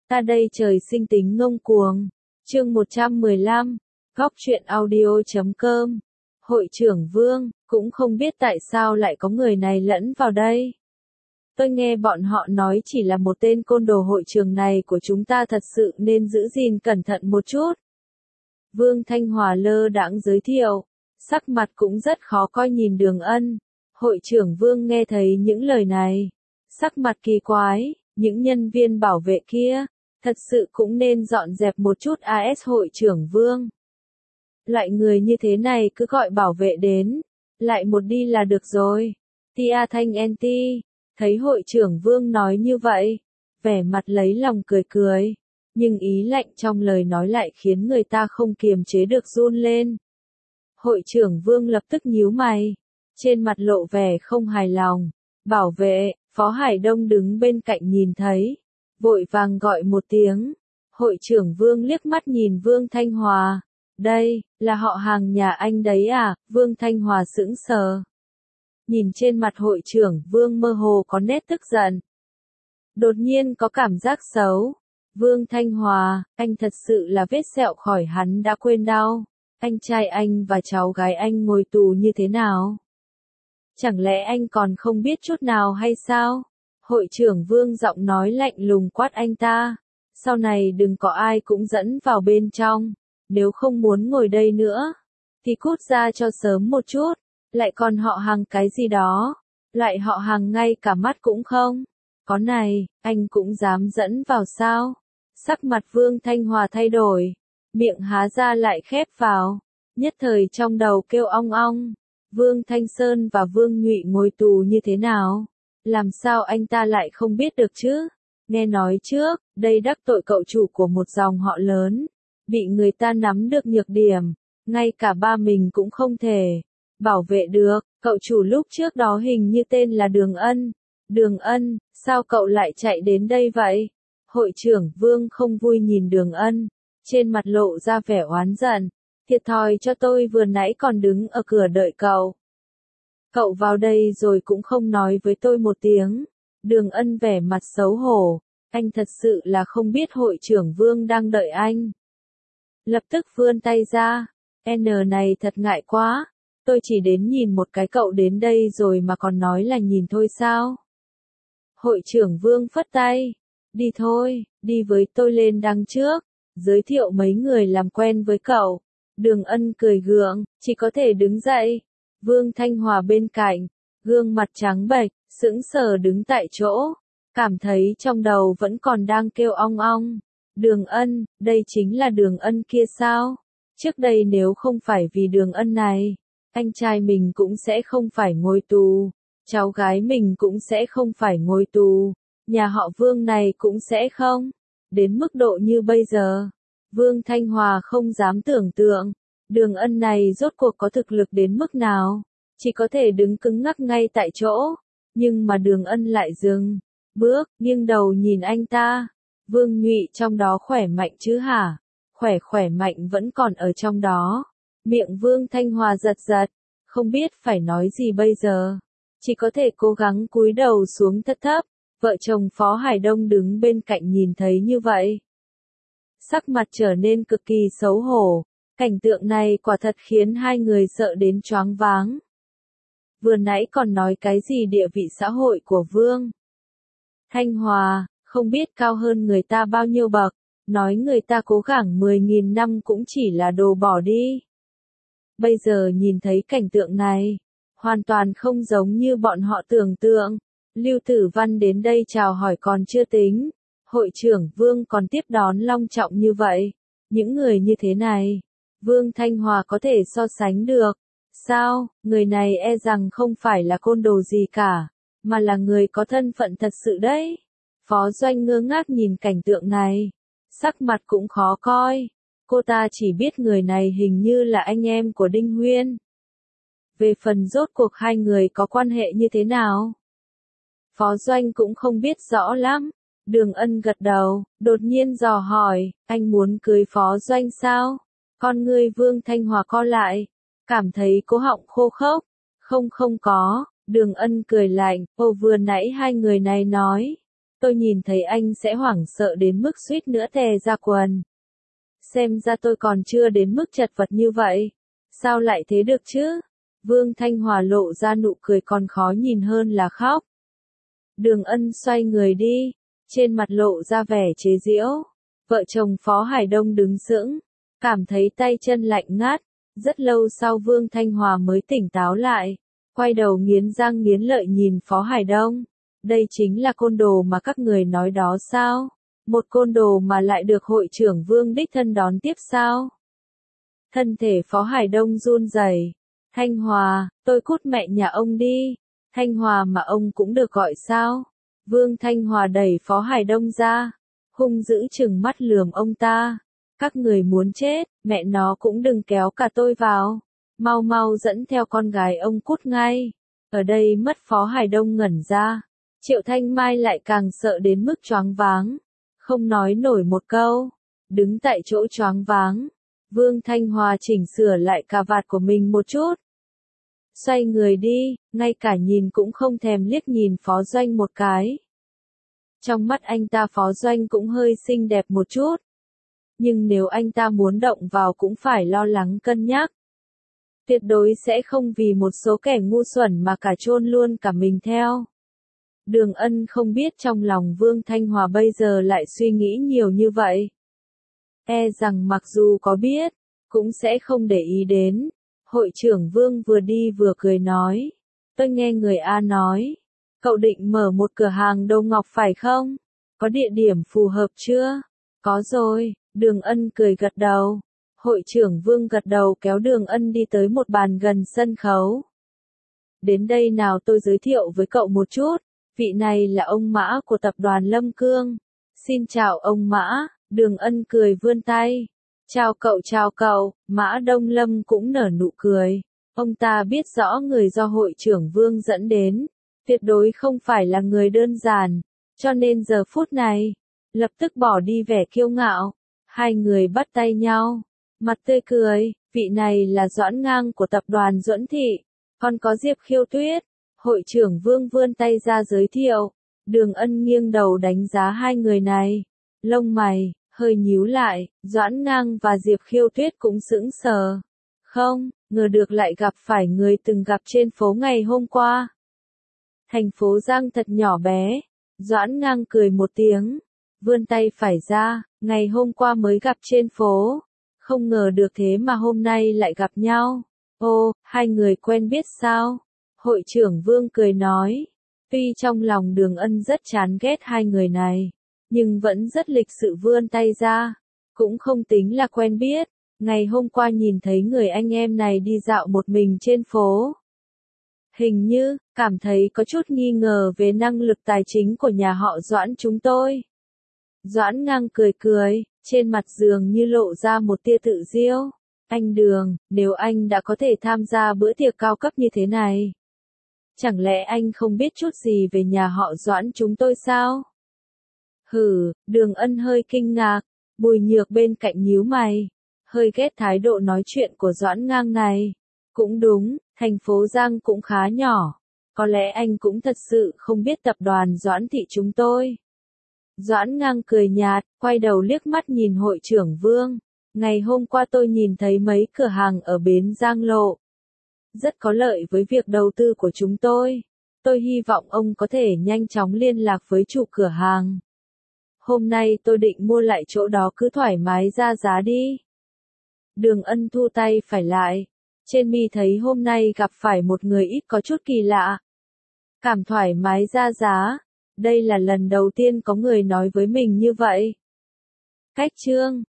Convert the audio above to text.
Ta đây trời sinh tính ngông cuồng. Chương 115, Góc truyện audio.com. Hội trưởng Vương, cũng không biết tại sao lại có người này lẫn vào đây. Tôi nghe bọn họ nói chỉ là một tên côn đồ hội trường này của chúng ta thật sự nên giữ gìn cẩn thận một chút. Vương Thanh Hòa lơ đãng giới thiệu, sắc mặt cũng rất khó coi nhìn Đường Ân. Hội trưởng Vương nghe thấy những lời này, sắc mặt kỳ quái, những nhân viên bảo vệ kia, thật sự cũng nên dọn dẹp một chút AS hội trưởng Vương. Loại người như thế này cứ gọi bảo vệ đến, lại một đi là được rồi. Tia Thanh Enti, thấy hội trưởng Vương nói như vậy, vẻ mặt lấy lòng cười cười, nhưng ý lạnh trong lời nói lại khiến người ta không kiềm chế được run lên. Hội trưởng Vương lập tức nhíu mày, trên mặt lộ vẻ không hài lòng. Bảo vệ, Phó Hải Đông đứng bên cạnh nhìn thấy, vội vàng gọi một tiếng. Hội trưởng Vương liếc mắt nhìn Vương Thanh Hòa. Đây, là họ hàng nhà anh đấy à? Vương Thanh Hòa sững sờ. Nhìn trên mặt hội trưởng Vương mơ hồ có nét tức giận. Đột nhiên có cảm giác xấu. Vương Thanh Hòa, anh thật sự là vết sẹo khỏi hắn đã quên đau. Anh trai anh và cháu gái anh ngồi tù như thế nào? Chẳng lẽ anh còn không biết chút nào hay sao? Hội trưởng Vương giọng nói lạnh lùng quát anh ta. Sau này đừng có ai cũng dẫn vào bên trong. Nếu không muốn ngồi đây nữa, thì cút ra cho sớm một chút. Lại còn họ hàng cái gì đó. Lại họ hàng ngay cả mắt cũng không. Có này, anh cũng dám dẫn vào sao? Sắc mặt Vương Thanh Hòa thay đổi. Miệng há ra lại khép vào. Nhất thời trong đầu kêu ong ong. Vương Thanh Sơn và Vương Nhụy ngồi tù như thế nào? Làm sao anh ta lại không biết được chứ? Nghe nói trước, đây đắc tội cậu chủ của một dòng họ lớn. Bị người ta nắm được nhược điểm. Ngay cả ba mình cũng không thể bảo vệ được. Cậu chủ lúc trước đó hình như tên là Đường Ân. Đường Ân, sao cậu lại chạy đến đây vậy? Hội trưởng Vương không vui nhìn Đường Ân. Trên mặt lộ ra vẻ oán giận. Thiệt thòi cho tôi vừa nãy còn đứng ở cửa đợi cậu. Cậu vào đây rồi cũng không nói với tôi một tiếng. Đường Ân vẻ mặt xấu hổ. Anh thật sự là không biết hội trưởng Vương đang đợi anh. Lập tức vươn tay ra. N này thật ngại quá. Tôi chỉ đến nhìn một cái cậu đến đây rồi mà còn nói là nhìn thôi sao? Hội trưởng Vương phất tay. Đi thôi, đi với tôi lên đằng trước. Giới thiệu mấy người làm quen với cậu. Đường Ân cười gượng, chỉ có thể đứng dậy. Vương Thanh Hòa bên cạnh, gương mặt trắng bệch, sững sờ đứng tại chỗ. Cảm thấy trong đầu vẫn còn đang kêu ong ong. Đường Ân, đây chính là Đường Ân kia sao? Trước đây nếu không phải vì Đường Ân này, anh trai mình cũng sẽ không phải ngồi tù. Cháu gái mình cũng sẽ không phải ngồi tù. Nhà họ Vương này cũng sẽ không. Đến mức độ như bây giờ. Vương Thanh Hòa không dám tưởng tượng. Đường Ân này rốt cuộc có thực lực đến mức nào. Chỉ có thể đứng cứng ngắc ngay tại chỗ. Nhưng mà Đường Ân lại dừng bước, nghiêng đầu nhìn anh ta. Vương Nhụy trong đó khỏe mạnh chứ hả? Khỏe mạnh vẫn còn ở trong đó. Miệng Vương Thanh Hòa giật giật. Không biết phải nói gì bây giờ. Chỉ có thể cố gắng cúi đầu xuống thấp thấp. Vợ chồng Phó Hải Đông đứng bên cạnh nhìn thấy như vậy. Sắc mặt trở nên cực kỳ xấu hổ. Cảnh tượng này quả thật khiến hai người sợ đến choáng váng. Vừa nãy còn nói cái gì địa vị xã hội của Vương Thanh Hòa, không biết cao hơn người ta bao nhiêu bậc, nói người ta cố gắng 10.000 năm cũng chỉ là đồ bỏ đi. Bây giờ nhìn thấy cảnh tượng này, hoàn toàn không giống như bọn họ tưởng tượng. Lưu Tử Văn đến đây chào hỏi còn chưa tính, hội trưởng Vương còn tiếp đón long trọng như vậy. Những người như thế này, Vương Thanh Hòa có thể so sánh được. Sao, người này e rằng không phải là côn đồ gì cả, mà là người có thân phận thật sự đấy. Phó Doanh ngơ ngác nhìn cảnh tượng này, sắc mặt cũng khó coi. Cô ta chỉ biết người này hình như là anh em của Đinh Huyên. Về phần rốt cuộc hai người có quan hệ như thế nào, Phó Doanh cũng không biết rõ lắm. Đường Ân gật đầu, đột nhiên dò hỏi, anh muốn cưới Phó Doanh sao? Con ngươi Vương Thanh Hòa co lại, cảm thấy cố họng khô khốc. Không có, Đường Ân cười lạnh, vừa nãy hai người này nói, Tôi nhìn thấy anh sẽ hoảng sợ đến mức suýt nữa tè ra quần. Xem ra tôi còn chưa đến mức chật vật như vậy. Sao lại thế được chứ? Vương Thanh Hòa lộ ra nụ cười còn khó nhìn hơn là khóc. Đường Ân xoay người đi, trên mặt lộ ra vẻ chế giễu. Vợ chồng Phó Hải Đông đứng sững, cảm thấy tay chân lạnh ngắt. Rất lâu sau Vương Thanh Hòa mới tỉnh táo lại, quay đầu nghiến răng nghiến lợi nhìn Phó Hải Đông. Đây chính là côn đồ mà các người nói đó sao? Một côn đồ mà lại được hội trưởng Vương đích thân đón tiếp sao? Thân thể Phó Hải Đông run rẩy. Thanh Hòa, tôi cút mẹ nhà ông đi. Thanh Hòa mà ông cũng được gọi sao? Vương Thanh Hòa đẩy Phó Hải Đông ra, hung dữ chừng mắt lườm ông ta. Các người muốn chết, mẹ nó cũng đừng kéo cả tôi vào. Mau mau dẫn theo con gái ông cút ngay. Ở đây mất Phó Hải Đông ngẩn ra. Triệu Thanh Mai lại càng sợ đến mức choáng váng. Không nói nổi một câu. Đứng tại chỗ choáng váng. Vương Thanh Hòa chỉnh sửa lại cà vạt của mình một chút. Xoay người đi, ngay cả nhìn cũng không thèm liếc nhìn Phó Doanh một cái. Trong mắt anh ta Phó Doanh cũng hơi xinh đẹp một chút. Nhưng nếu anh ta muốn động vào cũng phải lo lắng cân nhắc. Tuyệt đối sẽ không vì một số kẻ ngu xuẩn mà cả chôn luôn cả mình theo. Đường Ân không biết trong lòng Vương Thanh Hòa bây giờ lại suy nghĩ nhiều như vậy. E rằng mặc dù có biết, cũng sẽ không để ý đến. Hội trưởng Vương vừa đi vừa cười nói. Tôi nghe người A nói. Cậu định mở một cửa hàng đồ ngọc phải không? Có địa điểm phù hợp chưa? Có rồi, Đường Ân cười gật đầu. Hội trưởng Vương gật đầu kéo Đường Ân đi tới một bàn gần sân khấu. Đến đây nào tôi giới thiệu với cậu một chút. Vị này là ông Mã của tập đoàn Lâm Cương. Xin chào ông Mã, Đường Ân cười vươn tay. Chào cậu, Mã Đông Lâm cũng nở nụ cười. Ông ta biết rõ người do hội trưởng Vương dẫn đến, tuyệt đối không phải là người đơn giản, cho nên giờ phút này, lập tức bỏ đi vẻ kiêu ngạo. Hai người bắt tay nhau, mặt tươi cười, vị này là Doãn Ngang của tập đoàn Duẫn Thị, còn có Diệp Khiêu Tuyết. Hội trưởng Vương vươn tay ra giới thiệu. Đường Ân nghiêng đầu đánh giá hai người này. Lông mày hơi nhíu lại, Doãn Ngang và Diệp Khiêu Tuyết cũng sững sờ. Không, ngờ được lại gặp phải người từng gặp trên phố ngày hôm qua. Thành phố Giang thật nhỏ bé. Doãn Ngang cười một tiếng, vươn tay phải ra, ngày hôm qua mới gặp trên phố. Không ngờ được thế mà hôm nay lại gặp nhau. Ô, hai người quen biết sao? Hội trưởng Vương cười nói. Tuy trong lòng Đường Ân rất chán ghét hai người này, nhưng vẫn rất lịch sự vươn tay ra. Cũng không tính là quen biết. Ngày hôm qua nhìn thấy người anh em này đi dạo một mình trên phố. Hình như, cảm thấy có chút nghi ngờ về năng lực tài chính của nhà họ Doãn chúng tôi. Doãn Ngang cười cười, trên mặt dường như lộ ra một tia tự diêu. Anh Đường, nếu anh đã có thể tham gia bữa tiệc cao cấp như thế này, chẳng lẽ anh không biết chút gì về nhà họ Doãn chúng tôi sao? Hừ, Đường Ân hơi kinh ngạc, Bùi Nhược bên cạnh nhíu mày, hơi ghét thái độ nói chuyện của Doãn Ngang này. Cũng đúng, thành phố Giang cũng khá nhỏ, có lẽ anh cũng thật sự không biết tập đoàn Doãn Thị chúng tôi. Doãn Ngang cười nhạt, quay đầu liếc mắt nhìn hội trưởng Vương. Ngày hôm qua tôi nhìn thấy mấy cửa hàng ở bến Giang Lộ. Rất có lợi với việc đầu tư của chúng tôi. Tôi hy vọng ông có thể nhanh chóng liên lạc với chủ cửa hàng. Hôm nay tôi định mua lại chỗ đó, cứ thoải mái ra giá đi. Đường Ân thu tay phải lại. Trên mi thấy hôm nay gặp phải một người ít có chút kỳ lạ. Cảm thoải mái ra giá. Đây là lần đầu tiên có người nói với mình như vậy. Cách chương